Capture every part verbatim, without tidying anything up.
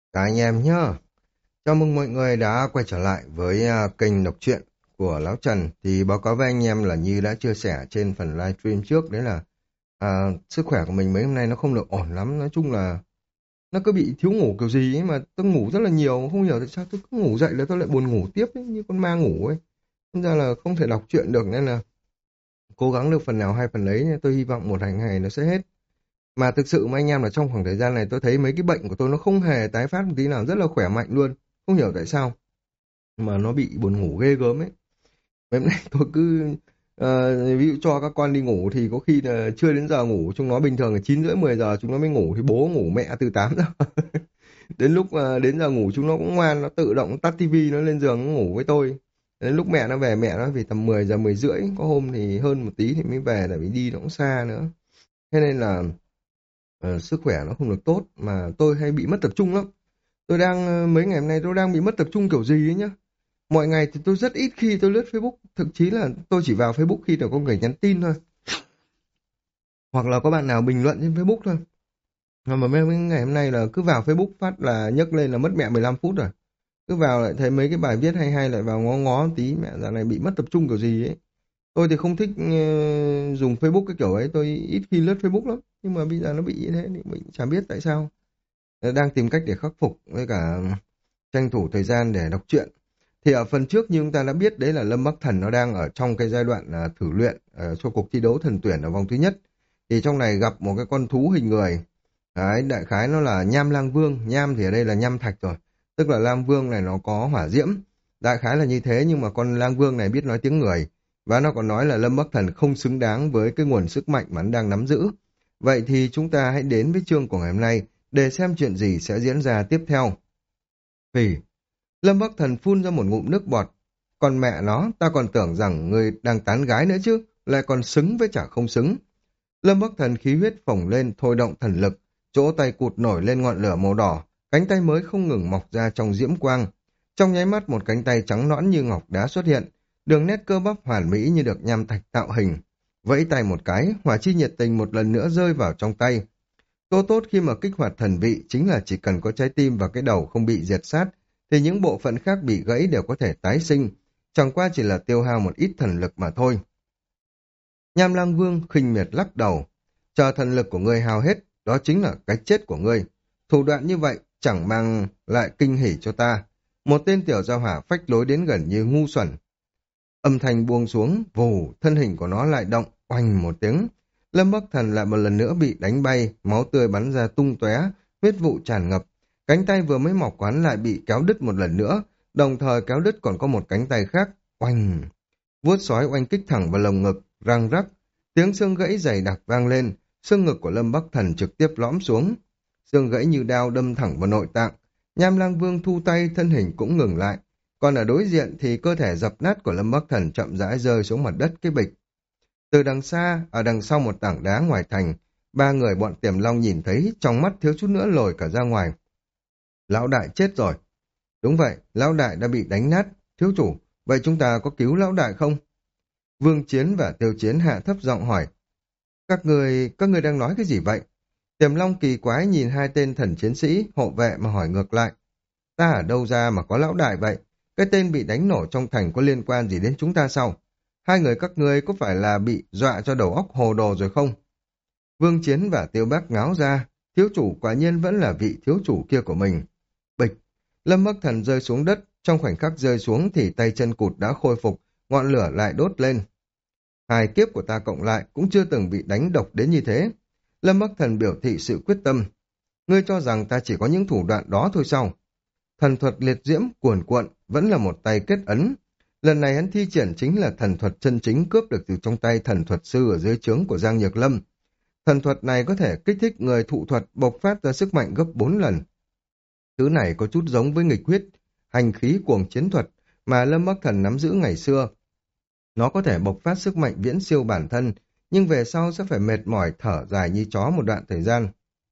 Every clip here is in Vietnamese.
Các anh em nhá, chào mừng mọi người đã quay trở lại với à, kênh đọc truyện của Lão Trần. Thì báo cáo với anh em là như đã chia sẻ trên phần livestream trước, đấy là à, sức khỏe của mình mấy hôm nay nó không được ổn lắm. Nói chung là nó cứ bị thiếu ngủ kiểu gì ấy, mà tôi ngủ rất là nhiều, không hiểu tại sao tôi cứ ngủ dậy là tôi lại buồn ngủ tiếp ấy, như con ma ngủ ấy. Nên ra là không thể đọc truyện được, nên là cố gắng được phần nào hay phần lấy. Tôi hy vọng một ngày ngày nó sẽ hết. Mà thực sự mà anh em là trong khoảng thời gian này tôi thấy mấy cái bệnh của tôi nó không hề tái phát một tí nào, rất là khỏe mạnh luôn. Không hiểu tại sao mà nó bị buồn ngủ ghê gớm ấy. Mấy hôm nay tôi cứ ờ, ví dụ cho các con đi ngủ thì có khi là chưa đến giờ ngủ, chúng nó bình thường là chín rưỡi mười giờ chúng nó mới ngủ, thì bố ngủ mẹ từ tám giờ. Đến lúc ờ, đến giờ ngủ chúng nó cũng ngoan, nó tự động tắt tivi nó lên giường nó ngủ với tôi. Đến lúc mẹ nó về, mẹ nó vì tầm mười giờ mười rưỡi, có hôm thì hơn một tí thì mới về, tại vì đi nó cũng xa nữa. Thế nên là ờ, sức khỏe nó không được tốt, mà tôi hay bị mất tập trung lắm. Tôi đang ờ, mấy ngày hôm nay tôi đang bị mất tập trung kiểu gì ấy nhá. Mọi ngày thì tôi rất ít khi tôi lướt Facebook, thậm chí là tôi chỉ vào Facebook khi nào có người nhắn tin thôi, hoặc là có bạn nào bình luận trên Facebook thôi. Mà mà mấy mấy ngày hôm nay là cứ vào Facebook phát là nhấc lên là mất mẹ mười lăm phút rồi. Cứ vào lại thấy mấy cái bài viết hay hay lại vào ngó ngó một tí, mẹ dạo này bị mất tập trung kiểu gì ấy. Tôi thì không thích ờ, dùng Facebook cái kiểu ấy, tôi ít khi lướt Facebook lắm. Nhưng mà bây giờ nó bị như thế thì mình chả biết tại sao. Ờ, đang tìm cách để khắc phục, với cả tranh thủ thời gian để đọc truyện. Thì ở phần trước như chúng ta đã biết, đấy là Lâm Bắc Thần nó đang ở trong cái giai đoạn à, thử luyện à, cho cuộc thi đấu thần tuyển ở vòng thứ nhất. Thì trong này gặp một cái con thú hình người. Đấy, đại khái nó là Nham Lang Vương. Nham thì ở đây là nham thạch rồi. Tức là Lang Vương này nó có hỏa diễm. Đại khái là như thế, nhưng mà con Lang Vương này biết nói tiếng người. Và nó còn nói là Lâm Bắc Thần không xứng đáng với cái nguồn sức mạnh mà nó đang nắm giữ. Vậy thì chúng ta hãy đến với chương của ngày hôm nay để xem chuyện gì sẽ diễn ra tiếp theo. Vì Lâm Bắc Thần phun ra một ngụm nước bọt. Còn mẹ nó, ta còn tưởng rằng người đang tán gái nữa chứ, lại còn xứng với chả không xứng. Lâm Bắc Thần khí huyết phồng lên, thôi động thần lực, chỗ tay cụt nổi lên ngọn lửa màu đỏ, cánh tay mới không ngừng mọc ra trong diễm quang. Trong nháy mắt một cánh tay trắng nõn như ngọc đá xuất hiện, đường nét cơ bắp hoàn mỹ như được nham thạch tạo hình. Vẫy tay một cái, hỏa chi nhiệt tình một lần nữa rơi vào trong tay. Chỗ tốt khi mà kích hoạt thần vị chính là chỉ cần có trái tim và cái đầu không bị diệt sát, thì những bộ phận khác bị gãy đều có thể tái sinh, chẳng qua chỉ là tiêu hao một ít thần lực mà thôi. Nham Lang Vương khinh miệt lắc đầu, chờ thần lực của ngươi hao hết, đó chính là cái chết của ngươi. Thủ đoạn như vậy chẳng mang lại kinh hỉ cho ta. Một tên tiểu gia hỏa phách lối đến gần như ngu xuẩn. Âm thanh buông xuống, vù, thân hình của nó lại động, oanh một tiếng. Lâm Bắc Thần lại một lần nữa bị đánh bay, máu tươi bắn ra tung tóe, huyết vụ tràn ngập. Cánh tay vừa mới mọc quán lại bị kéo đứt một lần nữa, đồng thời kéo đứt còn có một cánh tay khác, oanh. Vuốt sói oanh kích thẳng vào lồng ngực, răng rắc. Tiếng xương gãy dày đặc vang lên, xương ngực của Lâm Bắc Thần trực tiếp lõm xuống. Xương gãy như đao đâm thẳng vào nội tạng. Nham Lang Vương thu tay, thân hình cũng ngừng lại. Còn ở đối diện thì cơ thể dập nát của Lâm Bắc Thần chậm rãi rơi xuống mặt đất cái bịch. Từ đằng xa, ở đằng sau một tảng đá ngoài thành, ba người bọn Tiềm Long nhìn thấy, trong mắt thiếu chút nữa lồi cả ra ngoài. Lão đại chết rồi. Đúng vậy, lão đại đã bị đánh nát. Thiếu chủ, vậy chúng ta có cứu lão đại không? Vương Chiến và Tiêu Chiến hạ thấp giọng hỏi. Các người, các người đang nói cái gì vậy? Tiềm Long kỳ quái nhìn hai tên thần chiến sĩ, hộ vệ mà hỏi ngược lại. Ta ở đâu ra mà có lão đại vậy? Cái tên bị đánh nổ trong thành có liên quan gì đến chúng ta sao? Hai người các ngươi có phải là bị dọa cho đầu óc hồ đồ rồi không? Vương Chiến và Tiêu Bác ngáo ra, thiếu chủ quả nhiên vẫn là vị thiếu chủ kia của mình. Bịch, Lâm Bắc Thần rơi xuống đất, trong khoảnh khắc rơi xuống thì tay chân cụt đã khôi phục, ngọn lửa lại đốt lên. Hai kiếp của ta cộng lại cũng chưa từng bị đánh độc đến như thế. Lâm Bắc Thần biểu thị sự quyết tâm. Ngươi cho rằng ta chỉ có những thủ đoạn đó thôi sao? Thần thuật liệt diễm cuồn cuộn vẫn là một tay kết ấn. Lần này hắn thi triển chính là thần thuật chân chính cướp được từ trong tay thần thuật sư ở dưới trướng của Giang Nhược Lâm. Thần thuật này có thể kích thích người thụ thuật bộc phát ra sức mạnh gấp bốn lần. Thứ này có chút giống với nghịch huyết, hành khí cuồng chiến thuật mà Lâm Bắc Thần nắm giữ ngày xưa. Nó có thể bộc phát sức mạnh viễn siêu bản thân, nhưng về sau sẽ phải mệt mỏi thở dài như chó một đoạn thời gian.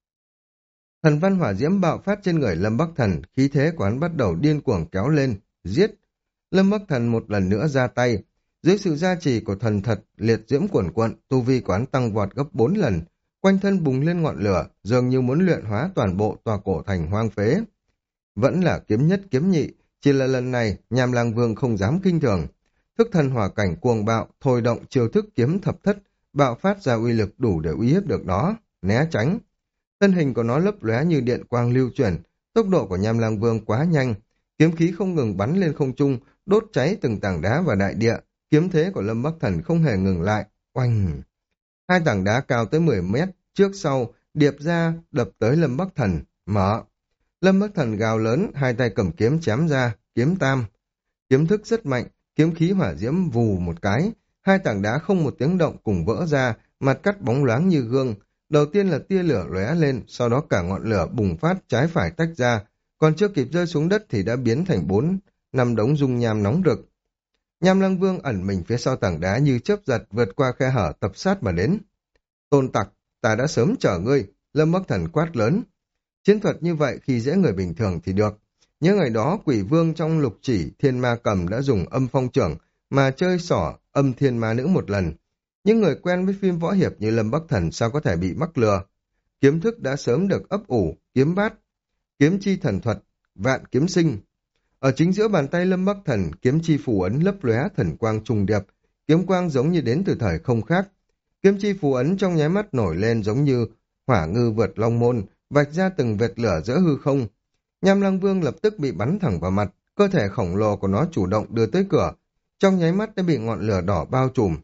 Thần văn hỏa diễm bạo phát trên người Lâm Bắc Thần, khí thế của hắn bắt đầu điên cuồng kéo lên, giết. Lâm Bắc Thần một lần nữa ra tay, dưới sự gia trì của thần thật liệt diễm cuồn cuộn, tu vi của hắn tăng vọt gấp bốn lần, quanh thân bùng lên ngọn lửa, dường như muốn luyện hóa toàn bộ tòa cổ thành hoang phế. vẫn là kiếm nhất kiếm nhị, chỉ là lần này Nham Lang Vương không dám kinh thường. Thức thần hỏa cảnh cuồng bạo, thôi động chiêu thức kiếm thập thất, bạo phát ra uy lực đủ để uy hiếp được nó, né tránh. Thân hình của nó lấp lóe như điện quang lưu chuyển, tốc độ của Nham Lang Vương quá nhanh, kiếm khí không ngừng bắn lên không trung, đốt cháy từng tảng đá và đại địa, kiếm thế của Lâm Bắc Thần không hề ngừng lại. Oanh! Hai tảng đá cao tới mười mét, trước sau, điệp ra, đập tới Lâm Bắc Thần, mở. Lâm Bắc Thần gào lớn, hai tay cầm kiếm chém ra, kiếm tam. Kiếm thức rất mạnh, kiếm khí hỏa diễm vù một cái, hai tảng đá không một tiếng động cùng vỡ ra, mặt cắt bóng loáng như gương. Đầu tiên là tia lửa lóe lên, sau đó cả ngọn lửa bùng phát trái phải tách ra, còn chưa kịp rơi xuống đất thì đã biến thành bốn, năm đống dung nham nóng rực. Nham Lăng Vương ẩn mình phía sau tảng đá như chớp giật vượt qua khe hở tập sát mà đến. Tôn tặc, ta đã sớm chờ ngươi, Lâm Bắc Thần quát lớn. Chiến thuật như vậy khi dễ người bình thường thì được. Nhớ ngày đó quỷ vương trong lục chỉ thiên ma cầm đã dùng âm phong trưởng mà chơi xỏ âm thiên ma nữ một lần. Những người quen với phim võ hiệp như Lâm Bắc Thần sao có thể bị mắc lừa. Kiếm thức đã sớm được ấp ủ, kiếm bát, kiếm chi thần thuật, vạn kiếm sinh. Ở chính giữa bàn tay Lâm Bắc Thần, kiếm chi phù ấn lấp lóe thần quang trùng điệp, kiếm quang giống như đến từ thời không khác. Kiếm chi phù ấn trong nháy mắt nổi lên giống như hỏa ngư vượt long môn, vạch ra từng vệt lửa giữa hư không. Nham Lăng Vương lập tức bị bắn thẳng vào mặt, cơ thể khổng lồ của nó chủ động đưa tới cửa, trong nháy mắt đã bị ngọn lửa đỏ bao trùm.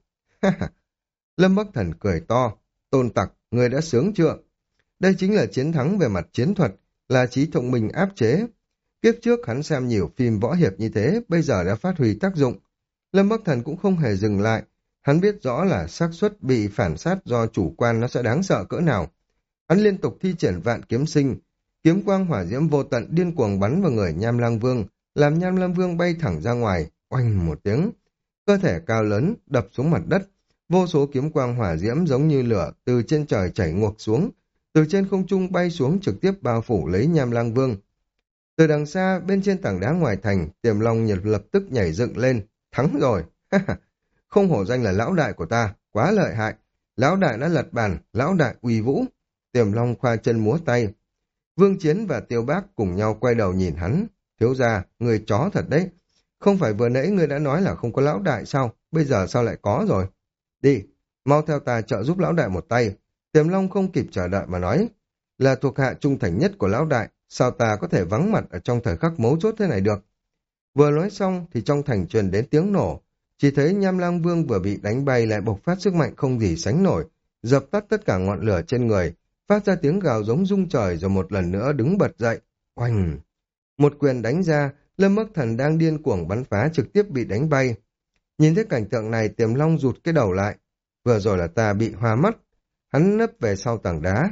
Lâm Bắc Thần cười to, tôn tặc, người đã sướng chưa? Đây chính là chiến thắng về mặt chiến thuật, là trí thông minh áp chế. Kiếp trước hắn xem nhiều phim võ hiệp như thế, bây giờ đã phát huy tác dụng. Lâm Bắc Thần cũng không hề dừng lại, hắn biết rõ là xác suất bị phản sát do chủ quan nó sẽ đáng sợ cỡ nào. Hắn liên tục thi triển vạn kiếm sinh, kiếm quang hỏa diễm vô tận điên cuồng bắn vào người Nham Lang Vương, làm Nham Lang Vương bay thẳng ra ngoài, oanh một tiếng. Cơ thể cao lớn đập xuống mặt đất, vô số kiếm quang hỏa diễm giống như lửa từ trên trời chảy ngược xuống, từ trên không trung bay xuống trực tiếp bao phủ lấy Nham Lang Vương. Từ đằng xa, bên trên tảng đá ngoài thành, Tiềm Long Nhật lập tức nhảy dựng lên, thắng rồi. Không hổ danh là lão đại của ta, quá lợi hại. Lão đại đã lật bàn, lão đại uy vũ. Tiềm Long khoa chân múa tay. Vương Chiến và Tiêu Bác cùng nhau quay đầu nhìn hắn. Thiếu gia, người chó thật đấy. Không phải vừa nãy ngươi đã nói là không có lão đại sao? Bây giờ sao lại có rồi? Đi, mau theo ta trợ giúp lão đại một tay. Tiềm Long không kịp chờ đợi mà nói. Là thuộc hạ trung thành nhất của lão đại, sao ta có thể vắng mặt ở trong thời khắc mấu chốt thế này được? Vừa nói xong thì trong thành truyền đến tiếng nổ. Chỉ thấy Nham Lang Vương vừa bị đánh bay lại bộc phát sức mạnh không gì sánh nổi, dập tắt tất cả ngọn lửa trên người, phát ra tiếng gào giống rung trời rồi một lần nữa đứng bật dậy. Oanh! Một quyền đánh ra, Lâm Bắc Thần đang điên cuồng bắn phá trực tiếp bị đánh bay. Nhìn thấy cảnh tượng này, Tiềm Long rụt cái đầu lại. Vừa rồi là ta bị hoa mắt. Hắn nấp về sau tảng đá.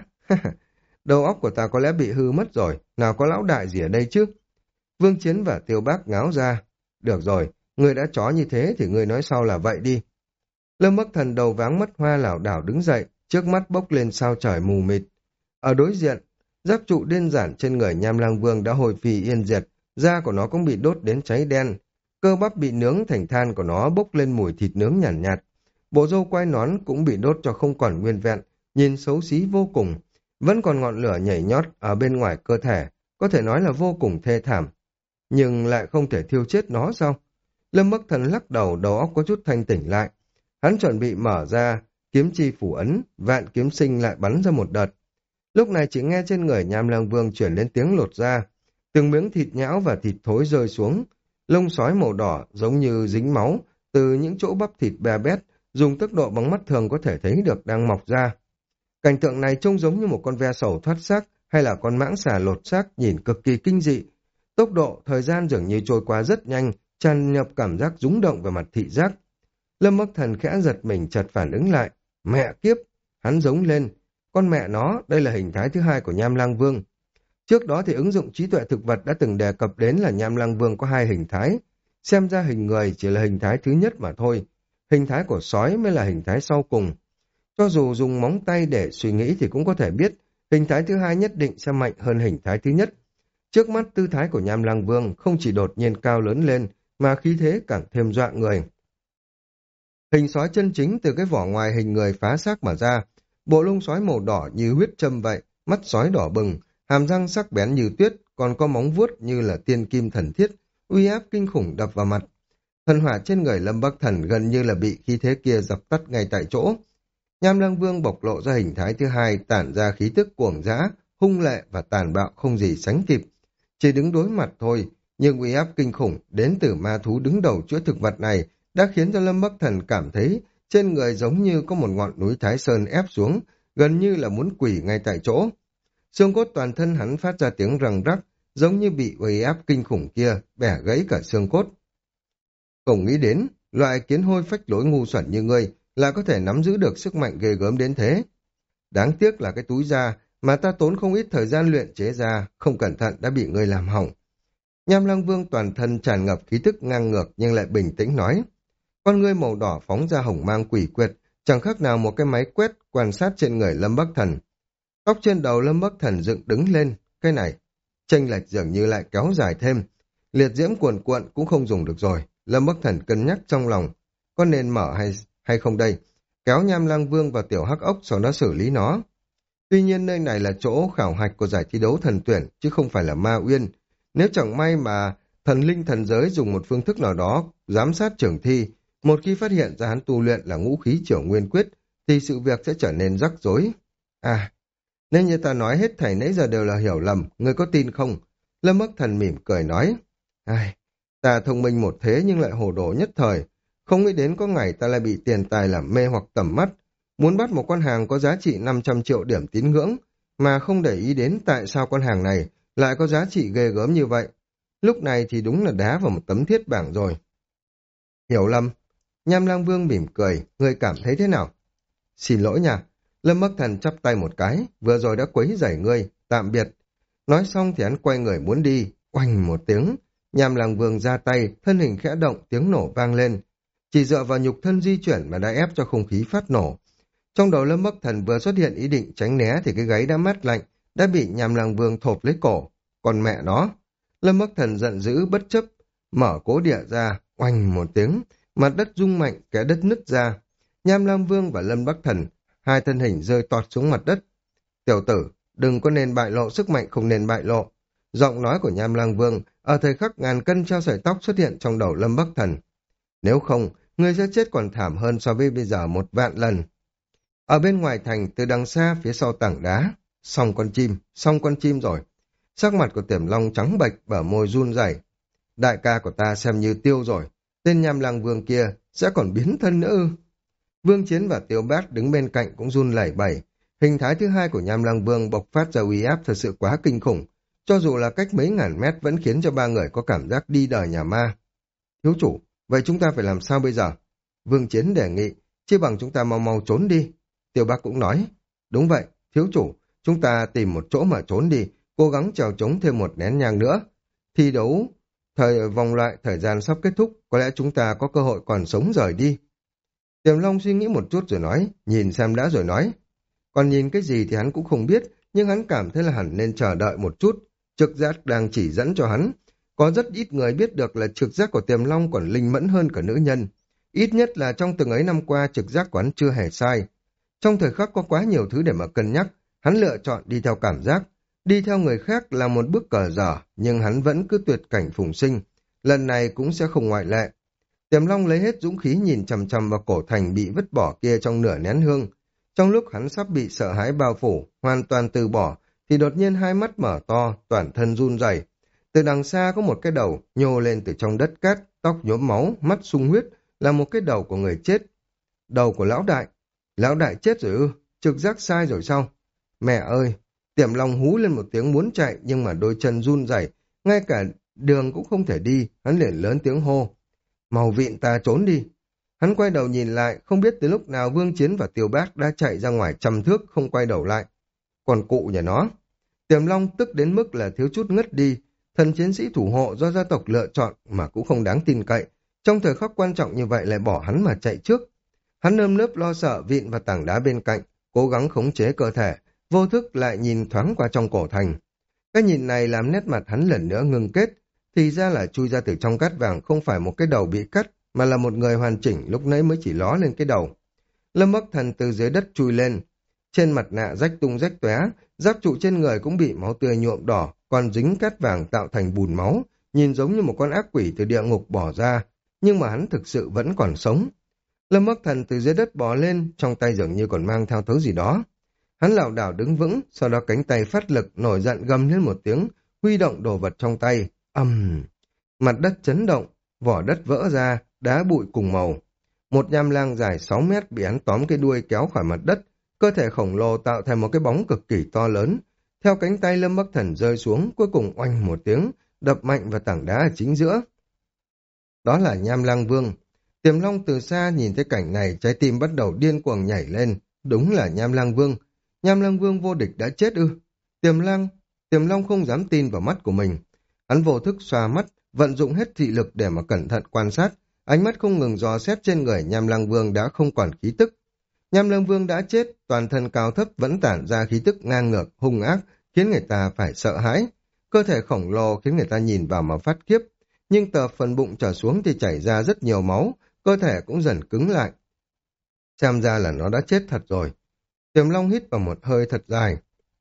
Đầu óc của ta có lẽ bị hư mất rồi, nào có lão đại gì ở đây chứ? Vương Chiến và Tiêu Bác ngáo ra. Được rồi, người đã chó như thế thì người nói sau là vậy đi. Lâm Bắc Thần đầu váng mất hoa lảo đảo đứng dậy, trước mắt bốc lên sao trời mù mịt. Ở đối diện, giáp trụ đơn giản trên người Nham Lang Vương đã hồi phi yên diệt, da của nó cũng bị đốt đến cháy đen, cơ bắp bị nướng thành than của nó bốc lên mùi thịt nướng nhàn nhạt, nhạt. Bộ râu quai nón cũng bị đốt cho không còn nguyên vẹn, nhìn xấu xí vô cùng. Vẫn còn ngọn lửa nhảy nhót ở bên ngoài cơ thể, có thể nói là vô cùng thê thảm. Nhưng lại không thể thiêu chết nó sao? Lâm Bắc Thần lắc đầu, đầu óc có chút thanh tỉnh lại. Hắn chuẩn bị mở ra, kiếm chi phủ ấn, vạn kiếm sinh lại bắn ra một đợt. Lúc này chỉ nghe trên người Nham Lang Vương chuyển đến tiếng lột ra. Từng miếng thịt nhão và thịt thối rơi xuống. Lông sói màu đỏ giống như dính máu, từ những chỗ bắp thịt bè bét, dùng tốc độ bằng mắt thường có thể thấy được đang mọc ra. Cảnh tượng này trông giống như một con ve sầu thoát xác hay là con mãng xà lột xác, nhìn cực kỳ kinh dị. Tốc độ, thời gian dường như trôi qua rất nhanh, tràn nhập cảm giác rúng động về mặt thị giác. Lâm Bắc Thần khẽ giật mình chợt phản ứng lại. Mẹ kiếp! Hắn giống lên. Con mẹ nó, đây là hình thái thứ hai của Nham Lang Vương. Trước đó thì ứng dụng trí tuệ thực vật đã từng đề cập đến là Nham Lang Vương có hai hình thái. Xem ra hình người chỉ là hình thái thứ nhất mà thôi. Hình thái của sói mới là hình thái sau cùng. Cho dù dùng móng tay để suy nghĩ thì cũng có thể biết hình thái thứ hai nhất định sẽ mạnh hơn hình thái thứ nhất. Trước mắt tư thái của Nham Lang Vương không chỉ đột nhiên cao lớn lên mà khí thế càng thêm dọa người. Hình sói chân chính từ cái vỏ ngoài hình người phá xác mà ra, bộ lông sói màu đỏ như huyết châm vậy, mắt sói đỏ bừng, hàm răng sắc bén như tuyết, còn có móng vuốt như là tiên kim thần thiết, uy áp kinh khủng đập vào mặt. Thần hỏa trên người Lâm Bắc Thần gần như là bị khí thế kia dập tắt ngay tại chỗ. Nham Lăng Vương bộc lộ ra hình thái thứ hai, tản ra khí tức cuồng dã, hung lệ và tàn bạo không gì sánh kịp. Chỉ đứng đối mặt thôi, nhưng uy áp kinh khủng đến từ ma thú đứng đầu chuỗi thực vật này đã khiến cho Lâm Bắc Thần cảm thấy trên người giống như có một ngọn núi Thái Sơn ép xuống, gần như là muốn quỳ ngay tại chỗ. Xương cốt toàn thân hắn phát ra tiếng răng rắc, giống như bị uy áp kinh khủng kia bẻ gãy cả xương cốt. Không nghĩ đến, loại kiến hôi phách lối ngu xuẩn như ngươi là có thể nắm giữ được sức mạnh ghê gớm đến thế. Đáng tiếc là cái túi da mà ta tốn không ít thời gian luyện chế ra, không cẩn thận đã bị ngươi làm hỏng. Nham Lăng Vương toàn thân tràn ngập khí tức ngang ngược nhưng lại bình tĩnh nói. Con ngươi màu đỏ phóng ra hồng mang quỷ quyệt, chẳng khác nào một cái máy quét quan sát trên người Lâm Bắc Thần. Tóc trên đầu Lâm Bắc Thần dựng đứng lên, cái này, chênh lệch dường như lại kéo dài thêm. Liệt diễm cuồn cuộn cũng không dùng được rồi. Lâm Bắc Thần cân nhắc trong lòng, có nên mở hay hay không đây? Kéo Nham Lang Vương vào tiểu hắc ốc sau đó xử lý nó. Tuy nhiên nơi này là chỗ khảo hạch của giải thi đấu thần tuyển, chứ không phải là ma uyên. Nếu chẳng may mà thần linh thần giới dùng một phương thức nào đó giám sát trưởng thi, một khi phát hiện ra hắn tu luyện là ngũ khí triểu nguyên quyết, thì sự việc sẽ trở nên rắc rối. À, nên như ta nói hết thảy nãy giờ đều là hiểu lầm, ngươi có tin không? Lâm Bắc Thần mỉm cười nói. Ai, ta thông minh một thế nhưng lại hồ đồ nhất thời. Không nghĩ đến có ngày ta lại bị tiền tài làm mê hoặc tầm mắt. Muốn bắt một con hàng có giá trị năm trăm triệu điểm tín ngưỡng, mà không để ý đến tại sao con hàng này lại có giá trị ghê gớm như vậy. Lúc này thì đúng là đá vào một tấm thiết bảng rồi. Hiểu lầm. Nham Lang Vương mỉm cười, ngươi cảm thấy thế nào? Xin lỗi nha. Lâm Bắc Thần chắp tay một cái, vừa rồi đã quấy rầy ngươi, tạm biệt. Nói xong thì hắn quay người muốn đi, oanh một tiếng. Nham Lang Vương ra tay, thân hình khẽ động, tiếng nổ vang lên. Chỉ dựa vào nhục thân di chuyển mà đã ép cho không khí phát nổ. Trong đầu Lâm Bắc Thần vừa xuất hiện ý định tránh né thì cái gáy đã mát lạnh, đã bị Nham Lang Vương thộp lấy cổ. Còn mẹ nó, Lâm Bắc Thần giận dữ bất chấp, mở cố địa ra, oanh một tiếng, mặt đất rung mạnh, kẽ đất nứt ra. Nham Lang Vương và Lâm Bắc Thần, hai thân hình rơi tọt xuống mặt đất. Tiểu tử, đừng có nên bại lộ sức mạnh không nên bại lộ. Giọng nói của Nham Lang Vương ở thời khắc ngàn cân treo sợi tóc xuất hiện trong đầu Lâm Bắc Thần. Nếu không, ngươi sẽ chết còn thảm hơn so với bây giờ một vạn lần. Ở bên ngoài thành, từ đằng xa phía sau tảng đá, xong con chim, xong con chim rồi. Sắc mặt của Tiềm Long trắng bệch, bờ môi run rẩy. Đại ca của ta xem như tiêu rồi, tên Nham Lang Vương kia sẽ còn biến thân nữa ư? Vương Chiến và Tiêu Bát đứng bên cạnh cũng run lẩy bẩy. Hình thái thứ hai của Nham Lang Vương bộc phát ra uy áp thật sự quá kinh khủng, cho dù là cách mấy ngàn mét vẫn khiến cho ba người có cảm giác đi đời nhà ma. Thiếu chủ, vậy chúng ta phải làm sao bây giờ? Vương Chiến đề nghị, chia bằng chúng ta mau mau trốn đi. Tiêu Bác cũng nói, đúng vậy, thiếu chủ, chúng ta tìm một chỗ mà trốn đi, cố gắng trèo trống thêm một nén nhang nữa. Thi đấu, thời vòng loại thời gian sắp kết thúc, có lẽ chúng ta có cơ hội còn sống rời đi. Tiềm Long suy nghĩ một chút rồi nói, nhìn xem đã rồi nói. Còn nhìn cái gì thì hắn cũng không biết, nhưng hắn cảm thấy là hẳn nên chờ đợi một chút. Trực giác đang chỉ dẫn cho hắn. Có rất ít người biết được là trực giác của Tiềm Long còn linh mẫn hơn cả nữ nhân. Ít nhất là trong từng ấy năm qua trực giác của hắn chưa hề sai. Trong thời khắc có quá nhiều thứ để mà cân nhắc, hắn lựa chọn đi theo cảm giác. Đi theo người khác là một bước cờ dở, nhưng hắn vẫn cứ tuyệt cảnh phùng sinh. Lần này cũng sẽ không ngoại lệ. Tiềm Long lấy hết dũng khí nhìn chằm chằm vào cổ thành bị vứt bỏ kia trong nửa nén hương. Trong lúc hắn sắp bị sợ hãi bao phủ, hoàn toàn từ bỏ, thì đột nhiên hai mắt mở to, toàn thân run rẩy. Từ đằng xa có một cái đầu nhô lên từ trong đất cát, tóc nhuốm máu, mắt sung huyết, là một cái đầu của người chết. Đầu của lão đại. Lão đại chết rồi ư? Trực giác sai rồi sao? Mẹ ơi! Tiềm Long hú lên một tiếng muốn chạy, nhưng mà đôi chân run rẩy, ngay cả đường cũng không thể đi, hắn liền lớn tiếng hô. Màu vịn ta trốn đi. Hắn quay đầu nhìn lại, không biết từ lúc nào Vương Chiến và Tiêu Bác đã chạy ra ngoài trăm thước không quay đầu lại. Còn cụ nhà nó. Tiềm Long tức đến mức là thiếu chút ngất đi. Thần chiến sĩ thủ hộ do gia tộc lựa chọn mà cũng không đáng tin cậy. Trong thời khắc quan trọng như vậy lại bỏ hắn mà chạy trước. Hắn nơm nớp lo sợ vịn vào tảng đá bên cạnh, cố gắng khống chế cơ thể, vô thức lại nhìn thoáng qua trong cổ thành. Cái nhìn này làm nét mặt hắn lần nữa ngưng kết, thì ra là chui ra từ trong cát vàng không phải một cái đầu bị cắt, mà là một người hoàn chỉnh lúc nãy mới chỉ ló lên cái đầu. Lâm Bắc Thần từ dưới đất chui lên, trên mặt nạ rách tung rách tóe, Giáp trụ trên người cũng bị máu tươi nhuộm đỏ, còn dính cát vàng tạo thành bùn máu, nhìn giống như một con ác quỷ từ địa ngục bỏ ra, nhưng mà hắn thực sự vẫn còn sống. Lâm Bắc Thần từ dưới đất bò lên, trong tay dường như còn mang theo thứ gì đó. Hắn lảo đảo đứng vững, sau đó cánh tay phát lực, nổi giận gầm lên một tiếng, huy động đồ vật trong tay. Ầm, mặt đất chấn động, vỏ đất vỡ ra, đá bụi cùng màu. Một nham lang dài sáu mét bị hắn tóm cái đuôi kéo khỏi mặt đất, cơ thể khổng lồ tạo thành một cái bóng cực kỳ to lớn. Theo cánh tay Lâm Bắc Thần rơi xuống, cuối cùng oanh một tiếng, đập mạnh vào tảng đá ở chính giữa. Đó là Nham Lang Vương. Tiềm Long từ xa nhìn thấy cảnh này, trái tim bắt đầu điên cuồng nhảy lên. Đúng là Nham Lang Vương. Nham Lang Vương vô địch đã chết ư? Tiềm Lang, Tiềm Long không dám tin vào mắt của mình. Hắn vô thức xoa mắt, vận dụng hết thị lực để mà cẩn thận quan sát. Ánh mắt không ngừng dò xét trên người Nham Lang Vương đã không còn khí tức. Nham Lang Vương đã chết, toàn thân cao thấp vẫn tản ra khí tức ngang ngược, hung ác, khiến người ta phải sợ hãi. Cơ thể khổng lồ khiến người ta nhìn vào mà phát khiếp. Nhưng tờ phần bụng trở xuống thì chảy ra rất nhiều máu, cơ thể cũng dần cứng lại. Xem ra là nó đã chết thật rồi. Tiềm Long hít vào một hơi thật dài.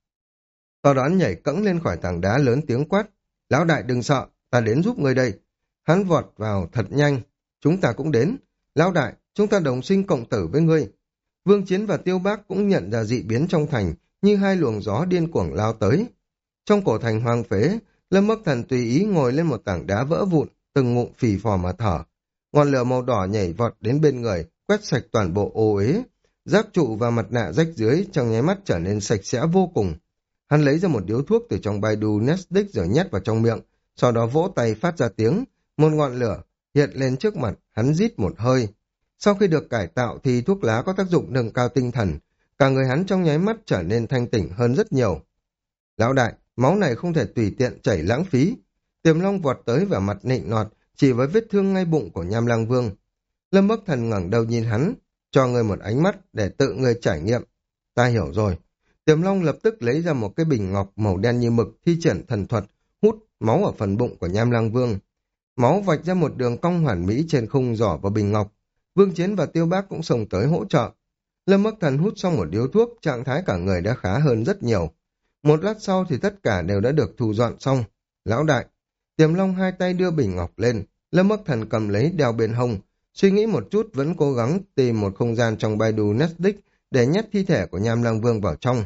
Sau đó nhảy cẫng lên khỏi tảng đá lớn tiếng quát. Lão đại đừng sợ, ta đến giúp ngươi đây. Hắn vọt vào thật nhanh. Chúng ta cũng đến. Lão đại, chúng ta đồng sinh cộng tử với ngươi. Vương Chiến và Tiêu Bác cũng nhận ra dị biến trong thành, như hai luồng gió điên cuồng lao tới. Trong cổ thành hoang phế, Lâm Bắc Thần tùy ý ngồi lên một tảng đá vỡ vụn, từng ngụm phì phò mà thở. Ngọn lửa màu đỏ nhảy vọt đến bên người, quét sạch toàn bộ ô uế. Giáp trụ và mặt nạ rách dưới trong nháy mắt trở nên sạch sẽ vô cùng. Hắn lấy ra một điếu thuốc từ trong Baidu Netflix rồi nhét vào trong miệng, sau đó vỗ tay phát ra tiếng, một ngọn lửa hiện lên trước mặt, hắn rít một hơi. Sau khi được cải tạo thì thuốc lá có tác dụng nâng cao tinh thần, cả người hắn trong nháy mắt trở nên thanh tỉnh hơn rất nhiều. Lão đại, máu này không thể tùy tiện chảy lãng phí. Tiềm Long vọt tới vào mặt nịnh nọt, chỉ với vết thương ngay bụng của Nham Lang Vương. Lâm Bắc Thần ngẩng đầu nhìn hắn, cho người một ánh mắt để tự người trải nghiệm. Ta hiểu rồi. Tiềm Long lập tức lấy ra một cái bình ngọc màu đen như mực, thi triển thần thuật, hút máu ở phần bụng của Nham Lang Vương. Máu vạch ra một đường cong hoàn mỹ trên khung giỏ vào bình ngọc. Vương Chiến và Tiêu Bác cũng xông tới hỗ trợ. Lâm Bắc Thần hút xong một điếu thuốc, trạng thái cả người đã khá hơn rất nhiều. Một lát sau thì tất cả đều đã được thu dọn xong. Lão đại, Tiềm Long hai tay đưa bình ngọc lên, Lâm Bắc Thần cầm lấy đeo bên hông, suy nghĩ một chút vẫn cố gắng tìm một không gian trong Baidu Netflix để nhét thi thể của Nham Lang Vương vào trong.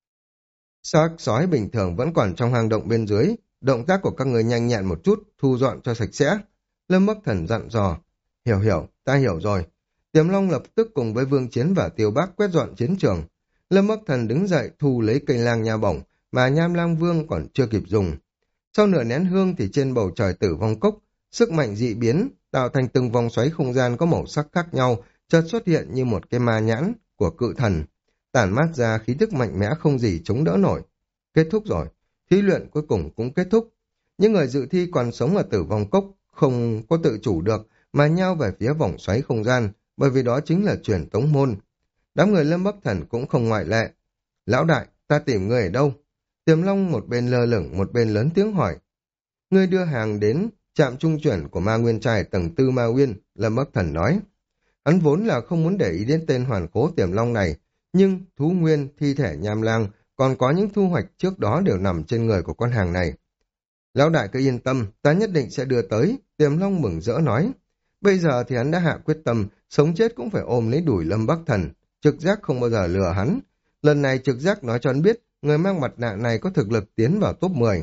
Xác sói bình thường vẫn còn trong hang động bên dưới, động tác của các người nhanh nhẹn một chút, thu dọn cho sạch sẽ. Lâm Bắc Thần dặn dò. Hiểu hiểu, ta hiểu rồi. Tiềm Long lập tức cùng với Vương Chiến và Tiêu Bác quét dọn chiến trường. Lâm Bắc Thần đứng dậy thu lấy cây lang nha bổng mà Nham Lang Vương còn chưa kịp dùng. Sau nửa nén hương thì trên bầu trời tử vong cốc, sức mạnh dị biến tạo thành từng vòng xoáy không gian có màu sắc khác nhau, chợt xuất hiện như một cái ma nhãn của cự thần, tản mát ra khí thức mạnh mẽ không gì chống đỡ nổi. Kết thúc rồi, thí luyện cuối cùng cũng kết thúc. Những người dự thi còn sống ở tử vong cốc không có tự chủ được mà nhao về phía vòng xoáy không gian, bởi vì đó chính là truyền tống môn. Đám người Lâm Bắc Thần cũng không ngoại lệ. Lão đại, ta tìm người ở đâu? Tiềm Long một bên lơ lửng, một bên lớn tiếng hỏi. Ngươi đưa hàng đến trạm trung chuyển của Ma Nguyên Trai tầng tư Ma Nguyên, Lâm Bắc Thần nói. Hắn vốn là không muốn để ý đến tên hoàn cố Tiềm Long này, nhưng thú nguyên, thi thể Nham Lang, còn có những thu hoạch trước đó đều nằm trên người của con hàng này. Lão đại cứ yên tâm, ta nhất định sẽ đưa tới, Tiềm Long mừng rỡ nói. Bây giờ thì hắn đã hạ quyết tâm, sống chết cũng phải ôm lấy đuổi Lâm Bắc Thần. Trực giác không bao giờ lừa hắn. Lần này trực giác nói cho hắn biết, người mang mặt nạ này có thực lực tiến vào top mười.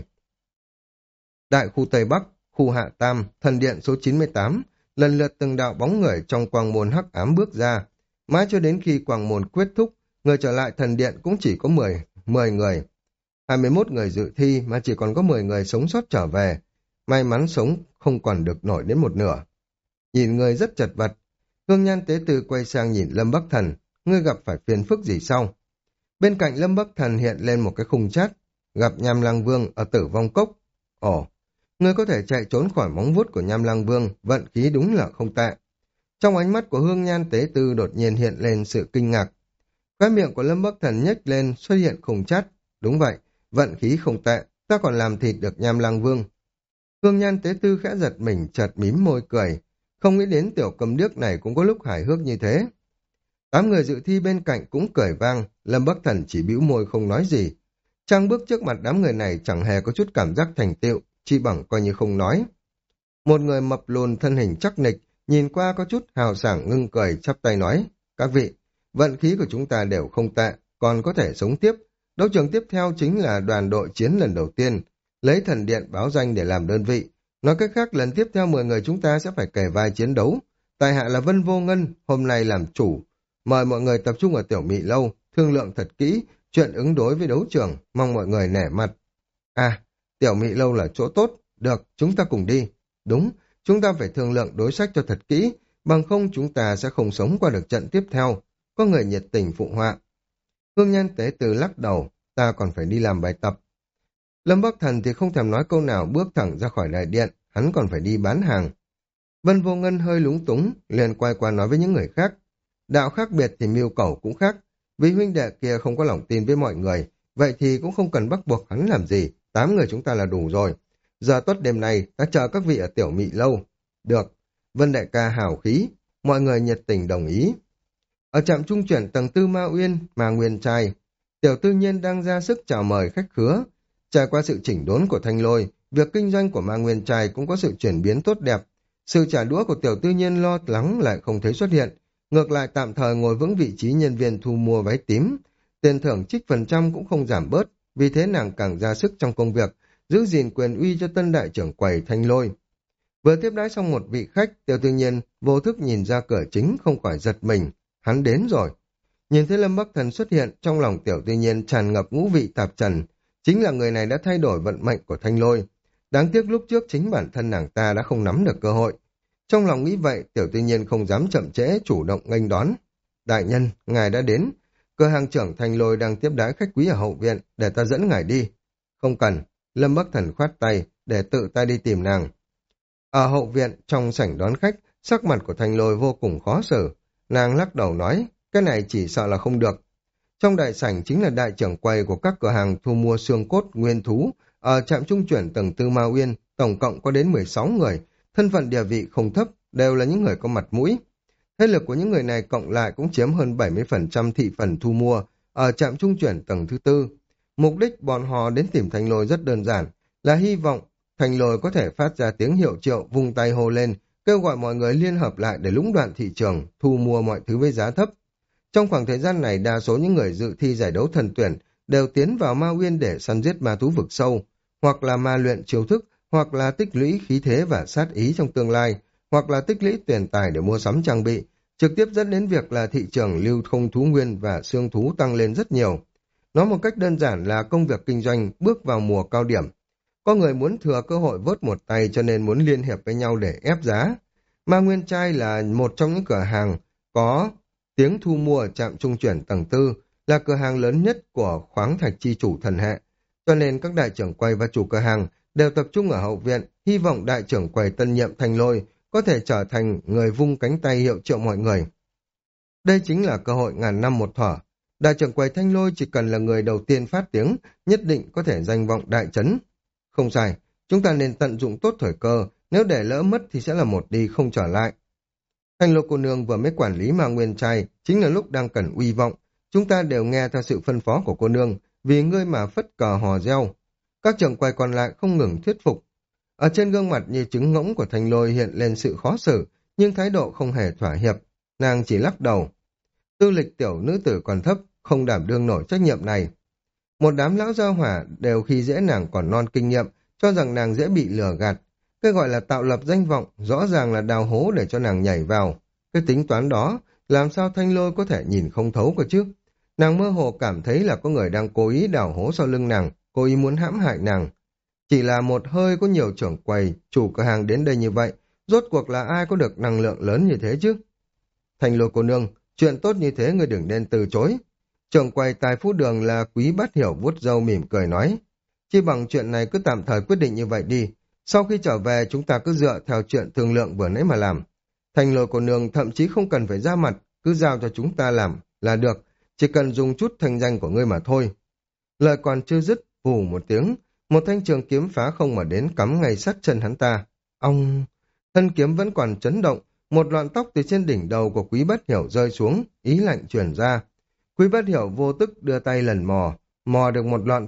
Đại khu Tây Bắc, khu Hạ Tam, thần điện số chín mươi tám, lần lượt từng đạo bóng người trong quang môn hắc ám bước ra. Mãi cho đến khi quang môn kết thúc, người trở lại thần điện cũng chỉ có mười, mười người. hai mươi mốt người dự thi mà chỉ còn có mười người sống sót trở về. May mắn sống không còn được nổi đến một nửa. Nhìn người rất chật vật, Hương Nhan Tế Tư quay sang nhìn Lâm Bắc Thần, ngươi gặp phải phiền phức gì sao? Bên cạnh Lâm Bắc Thần hiện lên một cái khung chat, gặp Nham Lang Vương ở tử vong cốc. Ồ, ngươi có thể chạy trốn khỏi móng vuốt của Nham Lang Vương, vận khí đúng là không tệ. Trong ánh mắt của Hương Nhan Tế Tư đột nhiên hiện lên sự kinh ngạc. Cái miệng của Lâm Bắc Thần nhếch lên xuất hiện khung chat, đúng vậy, vận khí không tệ, ta còn làm thịt được Nham Lang Vương. Hương Nhan Tế Tư khẽ giật mình chợt mím môi cười, không nghĩ đến tiểu cầm điếc này cũng có lúc hài hước như thế. Tám người dự thi bên cạnh cũng cười vang, Lâm Bắc Thần chỉ bĩu môi không nói gì. Chàng bước trước mặt đám người này chẳng hề có chút cảm giác thành tựu, chi bằng coi như không nói. Một người mập lùn thân hình chắc nịch, nhìn qua có chút hào sảng ngưng cười chắp tay nói, các vị, vận khí của chúng ta đều không tệ, còn có thể sống tiếp. Đấu trường tiếp theo chính là đoàn đội chiến lần đầu tiên, lấy thần điện báo danh để làm đơn vị. Nói cách khác, lần tiếp theo mười người chúng ta sẽ phải kề vai chiến đấu. Tại hạ là Vân Vô Ngân, hôm nay làm chủ. Mời mọi người tập trung ở tiểu Mị Lâu, thương lượng thật kỹ, chuyện ứng đối với đấu trường, mong mọi người nể mặt. À, tiểu Mị Lâu là chỗ tốt, được, chúng ta cùng đi. Đúng, chúng ta phải thương lượng đối sách cho thật kỹ, bằng không chúng ta sẽ không sống qua được trận tiếp theo. Có người nhiệt tình phụ họa. Hương Nhân Tế Từ lắc đầu, ta còn phải đi làm bài tập. Lâm Bắc Thần thì không thèm nói câu nào, bước thẳng ra khỏi đại điện, hắn còn phải đi bán hàng. Vân Vô Ngân hơi lúng túng, liền quay qua nói với những người khác. Đạo khác biệt thì mưu cầu cũng khác, vì huynh đệ kia không có lòng tin với mọi người, vậy thì cũng không cần bắt buộc hắn làm gì, tám người chúng ta là đủ rồi. Giờ tốt đêm nay, ta chờ các vị ở tiểu Mị Lâu. Được, Vân đại ca hào khí, mọi người nhiệt tình đồng ý. Ở trạm trung chuyển tầng tư Ma Uyên, mà Nguyên Trai, Tiểu Tư Nhiên đang ra sức chào mời khách khứa. Trải qua sự chỉnh đốn của Thanh Lôi, việc kinh doanh của Ma Nguyên Trai cũng có sự chuyển biến tốt đẹp. Sự trả đũa của Tiểu Tư Nhiên lo lắng lại không thấy xuất hiện, ngược lại tạm thời ngồi vững vị trí nhân viên thu mua váy tím. Tiền thưởng trích phần trăm cũng không giảm bớt, vì thế nàng càng ra sức trong công việc, giữ gìn quyền uy cho tân đại trưởng quầy Thanh Lôi. Vừa tiếp đãi xong một vị khách, Tiểu Tư Nhiên vô thức nhìn ra cửa chính không khỏi giật mình, hắn đến rồi. Nhìn thấy Lâm Bắc Thần xuất hiện, trong lòng Tiểu Tư Nhiên tràn ngập ngũ vị tạp trần, chính là người này đã thay đổi vận mệnh của Thanh Lôi. Đáng tiếc lúc trước chính bản thân nàng ta đã không nắm được cơ hội. Trong lòng nghĩ vậy, Tiểu Tư Nhiên không dám chậm trễ, chủ động nghênh đón. Đại nhân, ngài đã đến. Cửa hàng trưởng Thanh Lôi đang tiếp đãi khách quý ở hậu viện, để ta dẫn ngài đi. Không cần, Lâm Bắc Thần khoát tay, để tự ta đi tìm nàng. Ở hậu viện, trong sảnh đón khách, sắc mặt của Thanh Lôi vô cùng khó xử. Nàng lắc đầu nói, cái này chỉ sợ là không được. Trong đại sảnh chính là đại trưởng quầy của các cửa hàng thu mua xương cốt nguyên thú. Ở trạm trung chuyển tầng tư Ma Uyên, tổng cộng có đến mười sáu người, thân phận địa vị không thấp, đều là những người có mặt mũi. Thế lực của những người này cộng lại cũng chiếm hơn bảy mươi phần trăm thị phần thu mua ở trạm trung chuyển tầng thứ tư. Mục đích bọn họ đến tìm Thanh Lôi rất đơn giản, là hy vọng Thanh Lôi có thể phát ra tiếng hiệu triệu, vung tay hô lên, kêu gọi mọi người liên hợp lại để lũng đoạn thị trường, thu mua mọi thứ với giá thấp. Trong khoảng thời gian này, đa số những người dự thi giải đấu thần tuyển đều tiến vào Ma Uyên để săn giết ma thú vực sâu, hoặc là ma luyện chiêu thức, hoặc là tích lũy khí thế và sát ý trong tương lai, hoặc là tích lũy tiền tài để mua sắm trang bị, trực tiếp dẫn đến việc là thị trường lưu thông thú nguyên và xương thú tăng lên rất nhiều. Nói một cách đơn giản là công việc kinh doanh bước vào mùa cao điểm. Có người muốn thừa cơ hội vớt một tay cho nên muốn liên hiệp với nhau để ép giá. Ma Nguyên Trai là một trong những cửa hàng có tiếng thu mua ở trạm trung chuyển tầng tư, là cửa hàng lớn nhất của khoáng thạch chi chủ thần hệ. Cho nên các đại trưởng quầy và chủ cửa hàng đều tập trung ở hậu viện, hy vọng đại trưởng quầy tân nhiệm Thanh Lôi có thể trở thành người vung cánh tay hiệu triệu mọi người. Đây chính là cơ hội ngàn năm một thở. Đại trưởng quầy Thanh Lôi chỉ cần là người đầu tiên phát tiếng, nhất định có thể danh vọng đại trấn. Không sai, chúng ta nên tận dụng tốt thời cơ, nếu để lỡ mất thì sẽ là một đi không trở lại. Thanh Lôi cô nương vừa mới quản lý Ma Nguyên Trai, chính là lúc đang cần uy vọng. Chúng ta đều nghe theo sự phân phó của cô nương, vì ngươi mà phất cờ hò reo. Các trưởng quầy còn lại không ngừng thuyết phục. Ở trên gương mặt như trứng ngỗng của Thanh Lôi hiện lên sự khó xử, nhưng thái độ không hề thỏa hiệp. Nàng chỉ lắc đầu. Tư lịch tiểu nữ tử còn thấp, không đảm đương nổi trách nhiệm này. Một đám lão gia hỏa đều khi dễ nàng còn non kinh nghiệm, cho rằng nàng dễ bị lừa gạt. Cái gọi là tạo lập danh vọng, rõ ràng là đào hố để cho nàng nhảy vào. Cái tính toán đó, làm sao Thanh Lôi có thể nhìn không thấu cơ chứ? Nàng mơ hồ cảm thấy là có người đang cố ý đào hố sau lưng nàng, cố ý muốn hãm hại nàng. Chỉ là một hơi có nhiều trưởng quầy, chủ cửa hàng đến đây như vậy, rốt cuộc là ai có được năng lượng lớn như thế chứ? Thanh Lôi cô nương, chuyện tốt như thế người đừng nên từ chối. Trưởng quầy Tài Phú Đường là Quý Bát Hiểu vuốt râu mỉm cười nói. Chỉ bằng chuyện này cứ tạm thời quyết định như vậy đi. Sau khi trở về chúng ta cứ dựa theo chuyện thương lượng vừa nãy mà làm. Thanh Lôi cô nương thậm chí không cần phải ra mặt, cứ giao cho chúng ta làm là được, chỉ cần dùng chút thanh danh của ngươi mà thôi. Lời còn chưa dứt, vù một tiếng, một thanh trường kiếm phá không mà đến cắm ngay sát chân hắn ta. Ông... Thân kiếm vẫn còn chấn động, một lọn tóc từ trên đỉnh đầu của Quý Bát Hiểu rơi xuống, ý lạnh truyền ra. Quý Bát Hiểu vô tức đưa tay lần mò, mò được một lọn tóc,